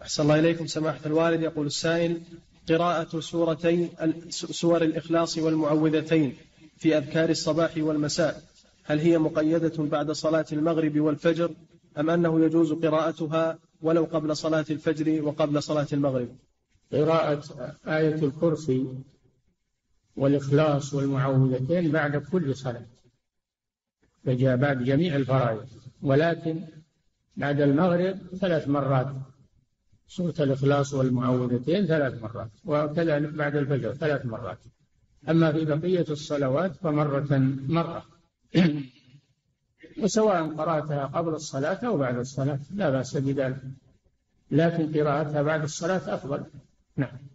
أحسن الله إليكم سماحة الوالد. يقول السائل: قراءة سور الإخلاص والمعوذتين في أذكار الصباح والمساء هل هي مقيدة بعد صلاة المغرب والفجر أم أنه يجوز قراءتها ولو قبل صلاة الفجر وقبل صلاة المغرب؟ قراءة آية الكرسي والإخلاص والمعوذتين بعد كل صلاة، فجاء بعد جميع الفرائض، ولكن بعد المغرب 3 مرات سورة الإخلاص والمعوذتين 3 مرات، وكذلك بعد الفجر 3 مرات. أما في بقية الصلوات مرة وسواء قرأتها قبل الصلاة أو بعد الصلاة لا بأس بذلك، لكن قراءتها بعد الصلاة أفضل. نعم.